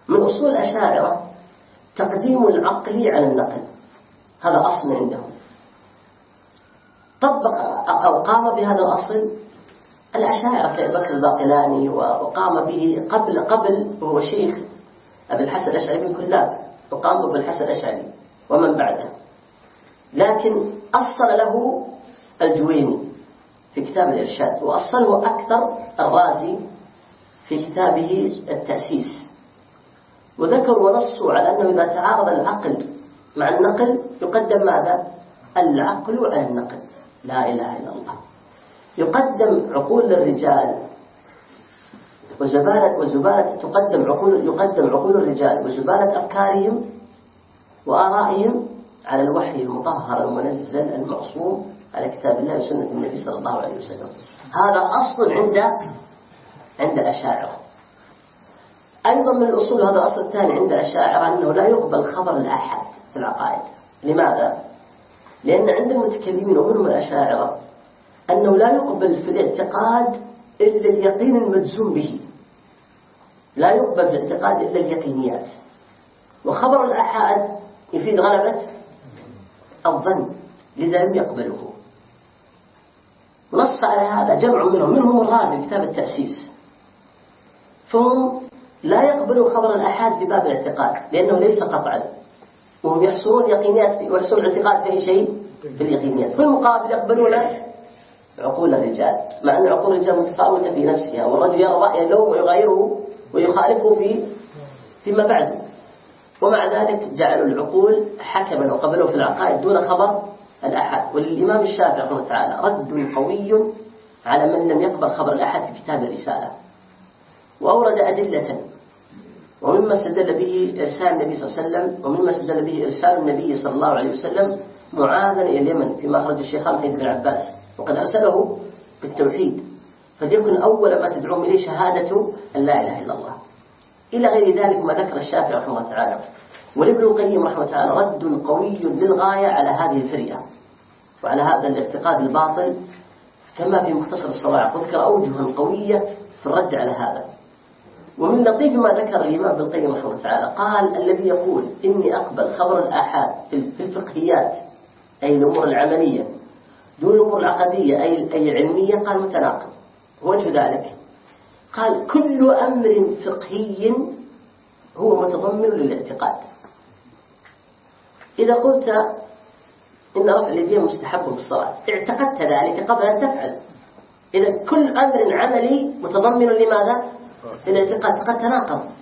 من أصول الأشاعرة تقديم العقل على النقل، هذا أصل عندهم. طبق أو قام بهذا الأصل الأشاعرة كأبي بكر الباقلاني، وقام به قبل وهو شيخ أبي الحسن الأشعري بن كلاب، وقام بأبي الحسن الأشعري ومن بعده. لكن أصل له الجويني في كتاب الإرشاد، وأصله أكثر الرازي في كتابه التأسيس، وذكر ونصوا على أنه إذا تعارض العقل مع النقل يقدم ماذا؟ العقل على النقل. لا إله إلا الله. يقدم عقول الرجال وزبالة يقدم عقول الرجال وزبالة أفكارهم وآرائهم على الوحي المطهر المنزل المعصوم على كتاب الله وسنة النبي صلى الله عليه وسلم. هذا أصل عند الأشاعرة. أيضا من الأصول هذا الأصل الثاني عند الأشاعرة أنه لا يقبل خبر الآحاد في العقائد. لماذا؟ لأن عند المتكلمين ومنهم الأشاعرة أنه لا يقبل في الاعتقاد إلا اليقين المجزوم به، لا يقبل في الاعتقاد إلا اليقينيات، وخبر الآحاد يفيد غلبة الظن، لذا لم يقبله. ونص على هذا جمع منهم الرازي كتاب التأسيس، فهم لا يقبلوا خبر الآحاد في باب الاعتقاد لأنه ليس قطعا، وهم يحصرون يقينيات ويحصرون الاعتقاد في أي شيء في اليقينيات. في المقابل يقبلون عقول الرجال، مع أن عقول الرجال متفاوتة في نفسها، والرجل يرى رأي اليوم ويغيره ويخالفه فيما بعده، ومع ذلك جعلوا العقول حكما وقبلوا في العقائد دون خبر الآحاد. وللإمام الشافعي رحمه الله تعالى رد قوي على من لم يقبل خبر الآحاد في كتاب الرسالة، وأورد أدلة، ومما استدل به إرسال النبي صلى الله عليه وسلم، ومما استدل به إرسال النبي صلى الله عليه وسلم معاذا إلى اليمن فيما أخرج الشيخان حديث ابن عباس، وقد أرسله بالتوحيد، فليكن أول ما تدعوهم إليه شهادة أن لا إله إلا الله، إلى غير ذلك ما ذكر الشافعي رحمه الله تعالى. ولابن القيم رحمه الله تعالى رد قوي للغاية على هذه الفرية وعلى هذا الاعتقاد الباطل، كما في مختصر الصواعق، وذكر أوجها قوية في الرد على هذا. ومن لطيف ما ذكر الإمام ابن القيم رحمه الله تعالى قال: الذي يقول إني أقبل خبر الآحاد في الفقهيات أي الأمور العملية دون الأمور العقدية أي العلمية، قال متناقض. وجه ذلك قال: كل أمر فقهي هو متضمن للاعتقاد. إذا قلت إن رفع اليدين مستحب في الصلاة، اعتقدت ذلك قبل أن تفعل، إذا كل أمر عملي متضمن لماذا؟ للاعتقاد، قد تناقض.